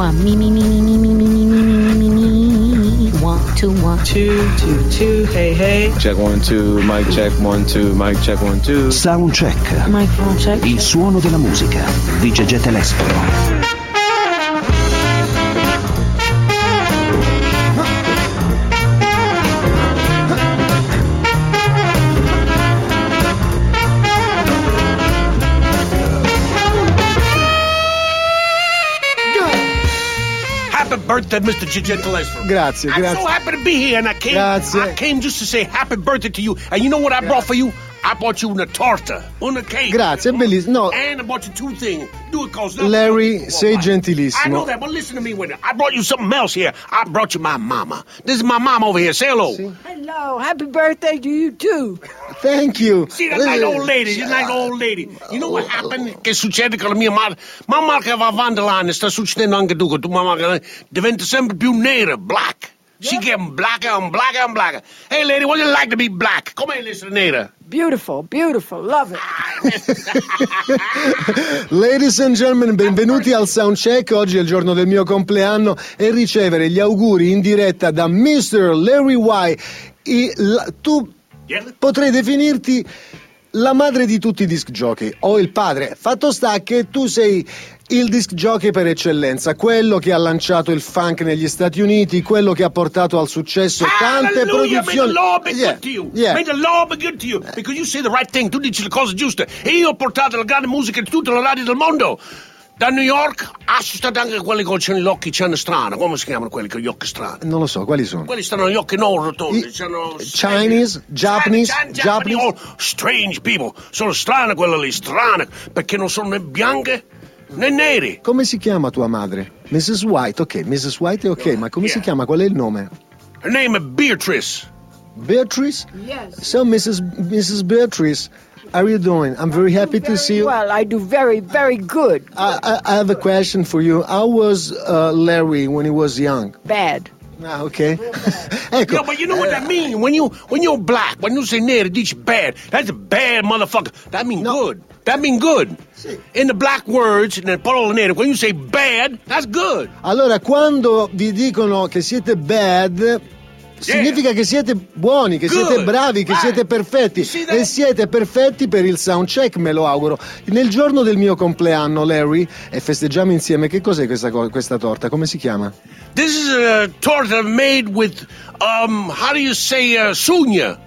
one. Me, 1, 2, 1, 2, 2, 2. Hey, hey. Check 1, 2, mic check 1, 2, mic check 1, 2. Soundcheck. Microphone check. Il suono della musica di Gegè Telesforo. Birthday, Mr. Gegè Telesforo. Grazie. I'm so happy to be here, and I came just to say happy birthday to you. And you know what I brought for you? I bought you una torta, una cake. Grazie, è bellissimo. No. And I bought you two things. Do it cause Larry, sei gentilissimo. I know that, but listen to me with it. I brought you something else here. I brought you my mama. This is my mama over here. Say hello. Sì. Hello, happy birthday to you too. Thank you. See, that nice old lady. She's a nice old lady. You know what happened? Che succede con la mia madre? Mamma che va avanti l'anno, sta succedendo anche tu, con tua mamma che diventa sempre più nera, black. She getting blacker and blacker and blacker. Hey, lady, what do you like to be black? Come here, listen, nera. Beautiful, beautiful, love it. Ladies and gentlemen, benvenuti al Soundcheck. Oggi è il giorno del mio compleanno e ricevere gli auguri in diretta da Mr. Larry Y. Tu potrei definirti la madre di tutti i disc jockey o il padre. Fatto sta che tu sei il disc jockey per eccellenza, quello che ha lanciato il funk negli Stati Uniti, quello che ha portato al successo tante produzioni. May the law be good to you. May the law be good to you. Because you say the right thing. Tu dici le cose giuste. E io ho portato la grande musica di tutte le radio del mondo. Da New York, sono stati anche quelli con gli occhi strani. Come si chiamano quelli con gli occhi strani? Non lo so, quali sono? Quelli stanno gli occhi non rotondi. Chinese, Japanese. All strange people. Sono strane quelle lì, strane. Perché non sono né bianche né neri. Come si chiama tua madre? Mrs. White, ok, Mrs. White è ok, ma come si chiama? Qual è il nome? Her name is Beatrice. Beatrice? Yes. So, Mrs. Beatrice, how are you doing? I'm very happy to see you. Well, I do very, very good. I have a question for you. How was Larry when he was young? Bad. Ah, ok. Ecco. Yeah, but you know what that means? When you're black, when you say nero, dici bad. That's a bad motherfucker. That means good. That means good. Sì. In the black words, nel parole nere, when you say bad, that's good. Allora, quando vi dicono che siete bad, significa che siete buoni, che siete bravi, che siete perfetti. E siete perfetti per il Soundcheck, me lo auguro. Nel giorno del mio compleanno, Larry, e festeggiamo insieme. Che cos'è questa torta? Come si chiama? This is a torta made with, how do you say, sugna?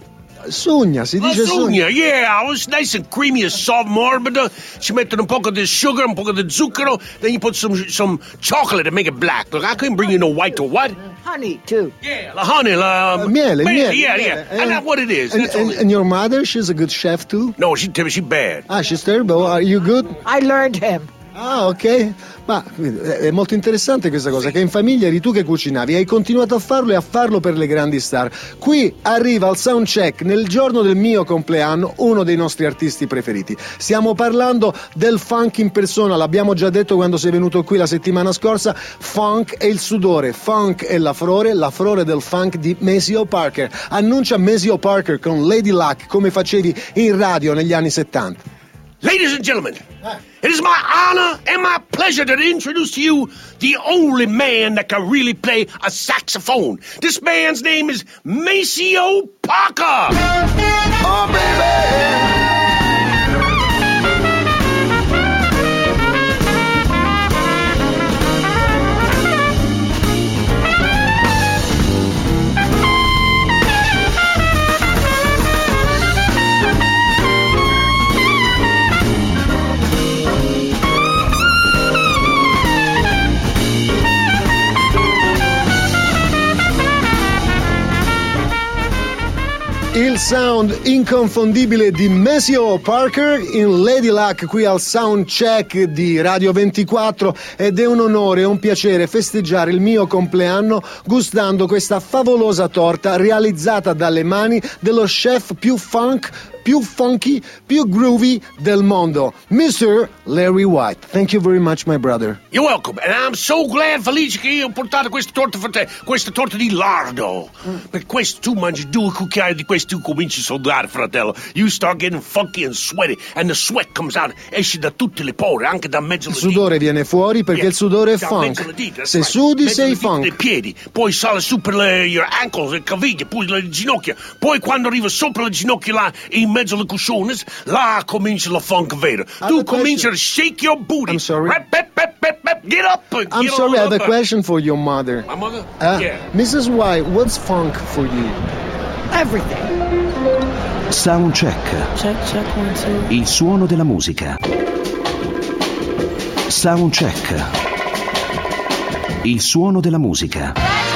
Sugna, si dice sugna. Yeah, it was nice and creamy and soft, morbido. Ci mettono un poco di sugar, un poco di zucchero, then you put some chocolate to make it black. Look, I couldn't bring you no white or what? Honey, too. Yeah, the honey, miele. Yeah. And that's what it is. And your mother, she's a good chef too? No, she's bad. Ah, she's terrible. Are you good? I learned him. Ah, ok. Ma è molto interessante questa cosa, che in famiglia eri tu che cucinavi, hai continuato a farlo e a farlo per le grandi star. Qui arriva al Soundcheck, nel giorno del mio compleanno, uno dei nostri artisti preferiti. Stiamo parlando del funk in persona, l'abbiamo già detto quando sei venuto qui la settimana scorsa. Funk è il sudore, funk è la flore del funk di Maceo Parker. Annuncia Maceo Parker con Lady Luck, come facevi in radio negli anni 70. Ladies and gentlemen, it is my honor and my pleasure to introduce to you the only man that can really play a saxophone. This man's name is Maceo Parker. Oh, baby! Il sound inconfondibile di Maceo Parker in Lady Luck qui al Soundcheck di Radio 24, ed è un onore e un piacere festeggiare il mio compleanno gustando questa favolosa torta realizzata dalle mani dello chef più funk più funky, più groovy del mondo, Mr. Larry White. Thank you very much, my brother. You're welcome, and I'm so glad, Felice, che io ho portato questa torta per te, questa torta di lardo. Per questo tu mangi 2 cucchiai di questo, tu cominci a sudare, fratello. You start getting funky and sweaty, and the sweat comes out, esce da tutte le pore, anche da mezzo Il le dita. sudore viene fuori perché il sudore è Da funk. mezzo le dita, Se right. sudi Mezzo sei le dita funk. dei piedi, poi sale su per your ankles, le caviglie, poi le ginocchia, poi quando arriva sopra le ginocchia là, in mezzo alle cuscione, là comincia la funk vera. Tu cominci a shake your booty. I'm sorry. Get up. I'm get sorry, I have a up. question for your mother. My mother? Yeah. Mrs. White, what's funk for you? Everything. Soundcheck. Check, 1, 2. Il suono della musica. Soundcheck. Il suono della musica.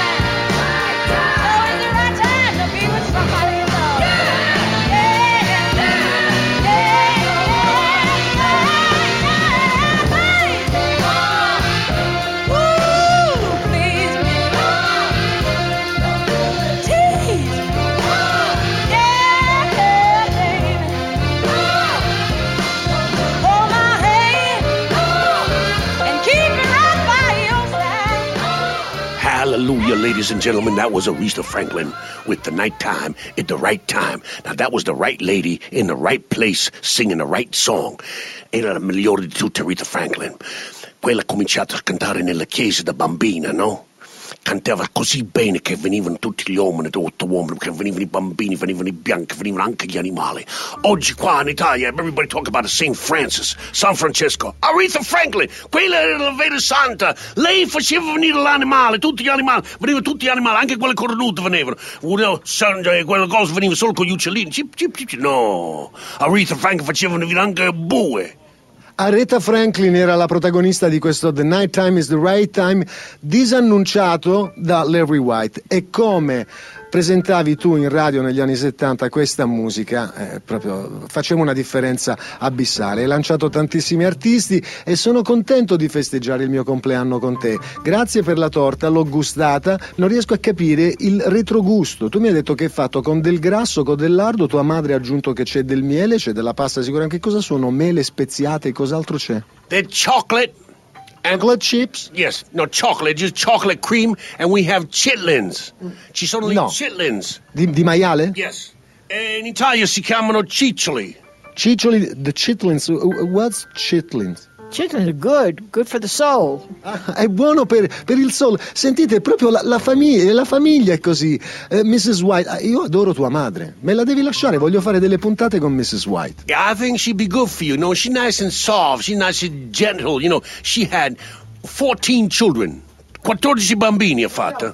Hallelujah, ladies and gentlemen, that was Aretha Franklin with The Nighttime at the Right Time. Now, that was the right lady in the right place singing the right song. Era la migliore di tutte, Aretha Franklin. Quella ha cominciato a cantare nella chiesa da bambina, no? Cantava così bene che venivano tutti gli uomini, che venivano i bambini, venivano i bianchi, venivano anche gli animali. Oggi qua in Italia, everybody talk about St. Francis, San Francesco. Aretha Franklin, quella era la vera santa. Lei faceva venire l'animale, tutti gli animali, venivano tutti gli animali, anche quelle cornute venivano. Quella cosa veniva solo con gli uccellini. Cip, cip, cip. No, Aretha Franklin faceva venire anche bue. Aretha Franklin era la protagonista di questo The Night Time is the Right Time, disannunciato da Larry White. E come presentavi tu in radio negli anni 70 questa musica, proprio faceva una differenza abissale. Hai lanciato tantissimi artisti e sono contento di festeggiare il mio compleanno con te. Grazie per la torta, l'ho gustata, non riesco a capire il retrogusto. Tu mi hai detto che è fatto con del grasso, con del lardo, tua madre ha aggiunto che c'è del miele, c'è della pasta sicuramente. Che cosa sono? Mele speziate e cos'altro c'è? The chocolate. Chocolate chips? Yes, no chocolate, just chocolate cream, and we have chitlins. Ci sono No. i chitlins. Di maiale? Yes. In Italia si chiamano ciccioli. Ciccioli, the chitlins. What's chitlins? Chitlins are good for the soul. È buono per il sole. Sentite, proprio la famiglia è così. Mrs. White, io adoro tua madre. Me la devi lasciare, voglio fare delle puntate con Mrs. White. Yeah, I think she'd be good for you. No, she's nice and soft. She's nice and gentle. You know, she had 14 children. 14 bambini ha fatto.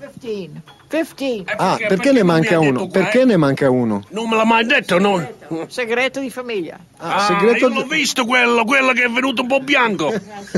15. Perché ne manca uno? Perché ne manca uno? Non me l'ha mai detto, no? Segreto di famiglia. Segreto io l'ho visto quello che è venuto un po' bianco.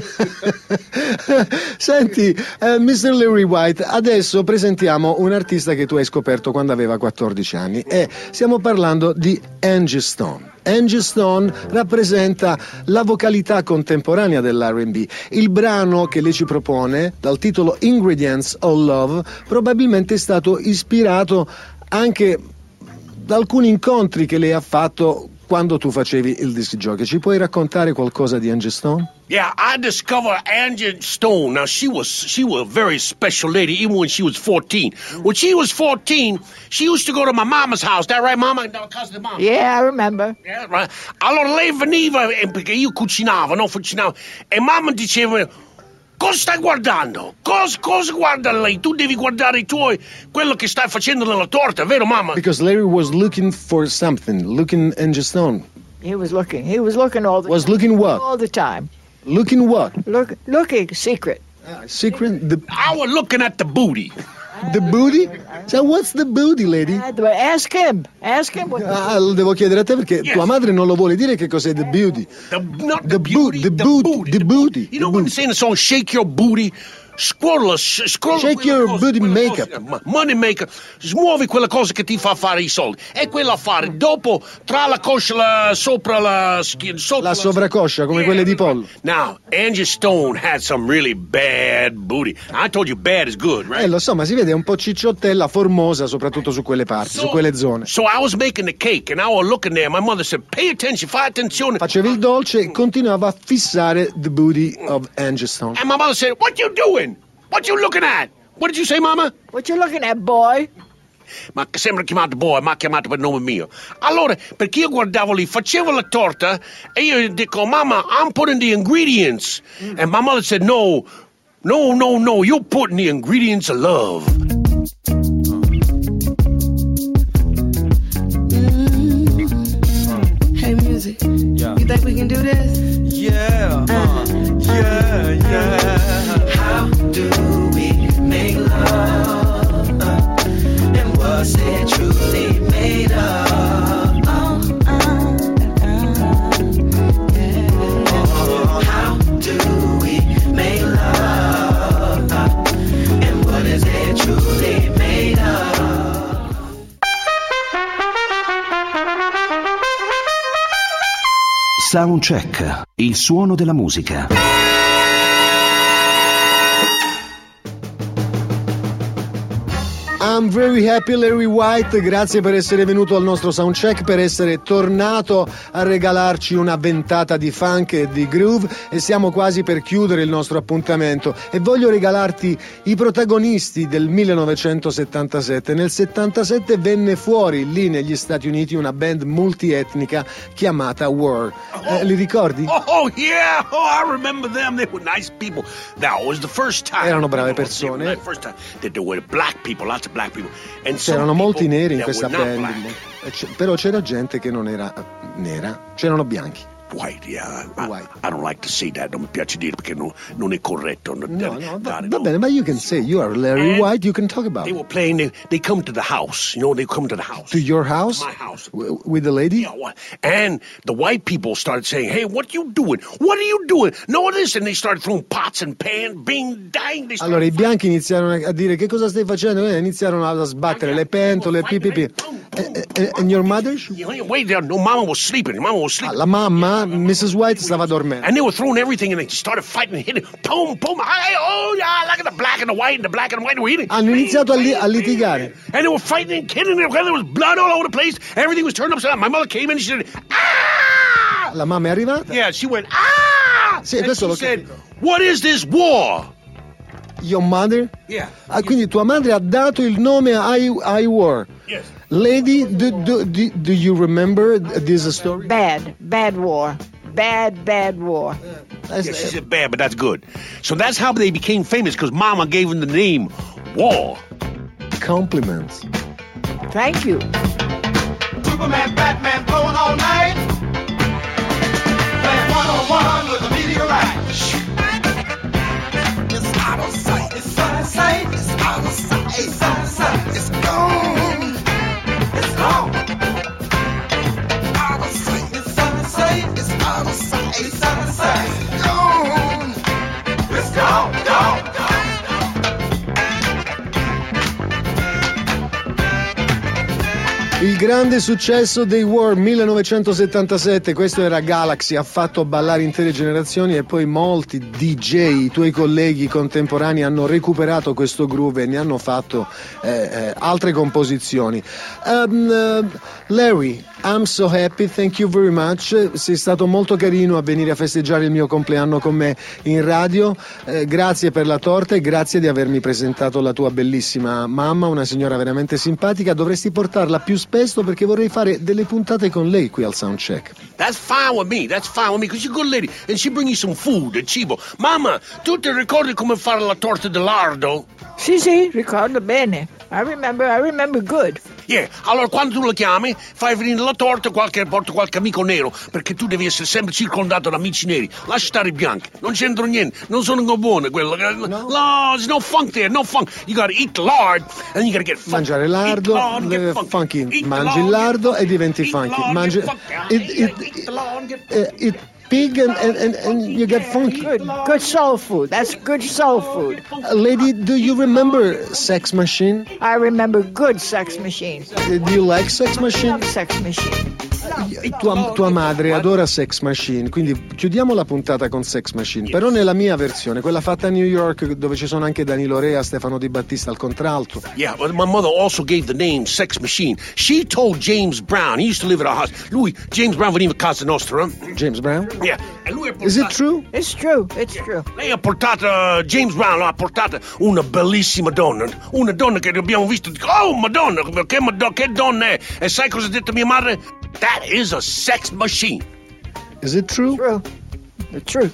Senti, Mr. Larry White, adesso presentiamo un artista che tu hai scoperto quando aveva 14 anni e stiamo parlando di Angie Stone. Angie Stone rappresenta la vocalità contemporanea dell'R&B. Il brano che lei ci propone, dal titolo Ingredients of Love, probabilmente è stato ispirato anche da alcuni incontri che lei ha fatto quando tu facevi il disc jockey. Ci puoi raccontare qualcosa di Angie Stone? Yeah, I discovered Angie Stone. Now, she was a very special lady, even when she was 14. When she was 14, she used to go to my mama's house. That right, Mama? Because the mama. Yeah, I remember. Yeah, right. Allora lei veniva, perché io cucinavo, e mamma diceva, cosa stai guardando? Cosa guarda lei? Tu devi guardare quello che stai facendo nella torta, vero mamma? Because Larry was looking for something, looking Angie Stone. He was looking all the Was time. looking what? All the time. Looking what? Looking secret. Secret? I was looking at the booty. The booty? So what's the booty, lady? Ask him what Lo devo chiedere a te perché Yes. tua madre non lo vuole dire che cos'è the beauty. Not The the beauty, the booty. You know when they say in the song, shake your booty? scrolla Shake your booty makeup. Money maker, smuovi quella cosa che ti fa fare i soldi. E quella affare, dopo, tra la coscia sopra la schiena, La sovracoscia, come quelle di pollo. Now, Angie Stone had some really bad booty. I told you bad is good, right? Lo so, ma si vede un po' cicciottella, formosa, soprattutto su quelle parti, su quelle zone. So I was making the cake and I was looking there. My mother said, pay attention, fai attenzione. Facevi il dolce e continuava a fissare the booty of Angie Stone. And my mother said, what you doing? What you looking at? What did you say, Mama? What you looking at, boy? Ma sembra chiamato boy, ma ha chiamato per nome mio. Allora, perché io guardavo lì, facevo la torta e io dico, Mama, I'm putting the ingredients. And my mother said, no, you're putting the ingredients of love. Hey, music. Yeah. You think we can do this? Yeah. Yeah. How do we make love? And was it truly made of? Yeah. How do we make love? And what is it truly made of? Soundcheck, il suono della musica. I'm very happy, Larry White, grazie per essere venuto al nostro soundcheck, per essere tornato a regalarci una ventata di funk e di groove, e siamo quasi per chiudere il nostro appuntamento e voglio regalarti i protagonisti del 1977. Nel 77 venne fuori lì negli Stati Uniti una band multietnica chiamata War. Li ricordi? Oh yeah, I remember them. They were nice people. That was the first time. Erano brave persone. First time that there were black people, lots of black people. And c'erano molti neri in questa band, black. però c'era gente che non era nera, c'erano bianchi. White, yeah. White. I don't like to say that. Non mi piace dire perché non è corretto. Va bene, ma you can say you are Larry White. You can talk about They it. were playing. They come to the house. You know, they come to the house. To your house? My house. With the lady? Yeah, what? And the white people started saying, "Hey, what you doing? What are you doing? No, this." And they started throwing pots and pans, being dying. Allora i bianchi iniziarono a dire che cosa stai facendo? E iniziarono a sbattere le pentole, pipipi. And your mother? Wait there. No, Mama was sleeping. Mama was sleeping. La mamma, Mrs. White, stava dormendo. And they were throwing everything, and they started fighting and hitting. Boom, boom. Oh, yeah, look at the black and the white, and the black and the white were hitting. Hanno iniziato a litigare. And they were fighting and killing. There was blood all over the place. Everything was turned upside down. My mother came in and she said, "Ah!" La mamma è arrivata? Yeah, she went, "Ah!" Sì, and questo she l'ho said, capito. "What is this war?" Your mother? Yeah. Quindi tua madre ha dato il nome a I War. Yes. Lady, do you remember this story? Bad war. Bad war. Yeah, she said bad, but that's good. So that's how they became famous, because Mama gave them the name War. Compliments. Thank you. Superman, Batman, blowing all night. Playing one-on-one with a meteorite. It's out of sight. It's out of sight. It's out of sight. It's out of sight. It's gone. It's gone. Out of sight. It's out of sight. It's out of sight. It's out of sight. It's gone. It's gone. Gone. Il grande successo dei War 1977, questo era Galaxy, ha fatto ballare intere generazioni e poi molti DJ, i tuoi colleghi contemporanei hanno recuperato questo groove e ne hanno fatto altre composizioni. Larry, I'm so happy, thank you very much, sei stato molto carino a venire a festeggiare il mio compleanno con me in radio, grazie per la torta e grazie di avermi presentato la tua bellissima mamma, una signora veramente simpatica, dovresti portarla più spesso perché vorrei fare delle puntate con lei qui al Soundcheck. That's fine with me, because you're a good lady, and she bring you some food, and cibo. Mamma, tu ti ricordi come fare la torta di lardo? Sì, ricordo bene. I remember good. Yeah, allora quando tu la chiami, fai venire la torta, porta qualche amico nero, perché tu devi essere sempre circondato da amici neri. Lascia stare i bianchi, non c'entra niente, non sono buone quello. No, there's no funk there, no funk. You gotta eat the lard, and you gotta get funky. Mangiare lardo, funky. Mangi il lardo e diventi funky. pig and you get funky. Good soul food. That's good soul food. Lady, do you remember Sex Machine? I remember good Sex Machine. Do you like Sex Machine? Love Sex Machine. Tua madre adora Sex Machine, quindi chiudiamo la puntata con Sex Machine, però nella mia versione, quella fatta a New York, dove ci sono anche Danilo Rea, Stefano Di Battista al contralto. Yeah, but my mother also gave the name Sex Machine. She told James Brown, he used to live at our house. Lui, James Brown veniva a casa nostra. James Brown? Yeah, e lui ha portato... Is it true? It's true. It's true. Lei ha portato, James Brown ha portato una bellissima donna. Una donna che abbiamo visto. Oh, Madonna, che donna è? E sai cosa ha detto mia madre? That is a sex machine. Is it true? True. The truth.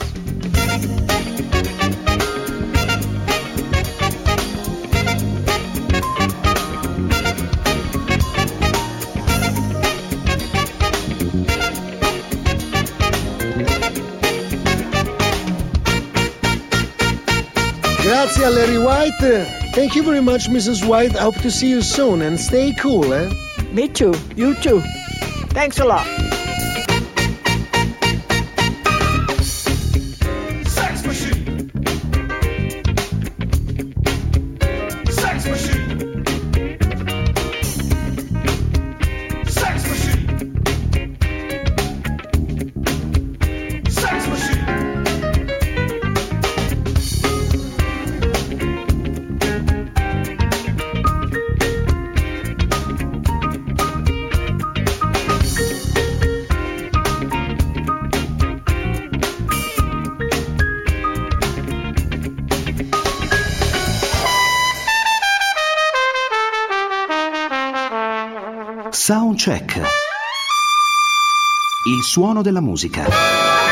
Grazie a Larry White. Thank you very much, Mrs. White. I hope to see you soon and stay cool, eh? Me too. You too. Thanks a lot. Sex machine. Sex machine. Sex machine. Sex machine. Soundcheck. Il suono della musica.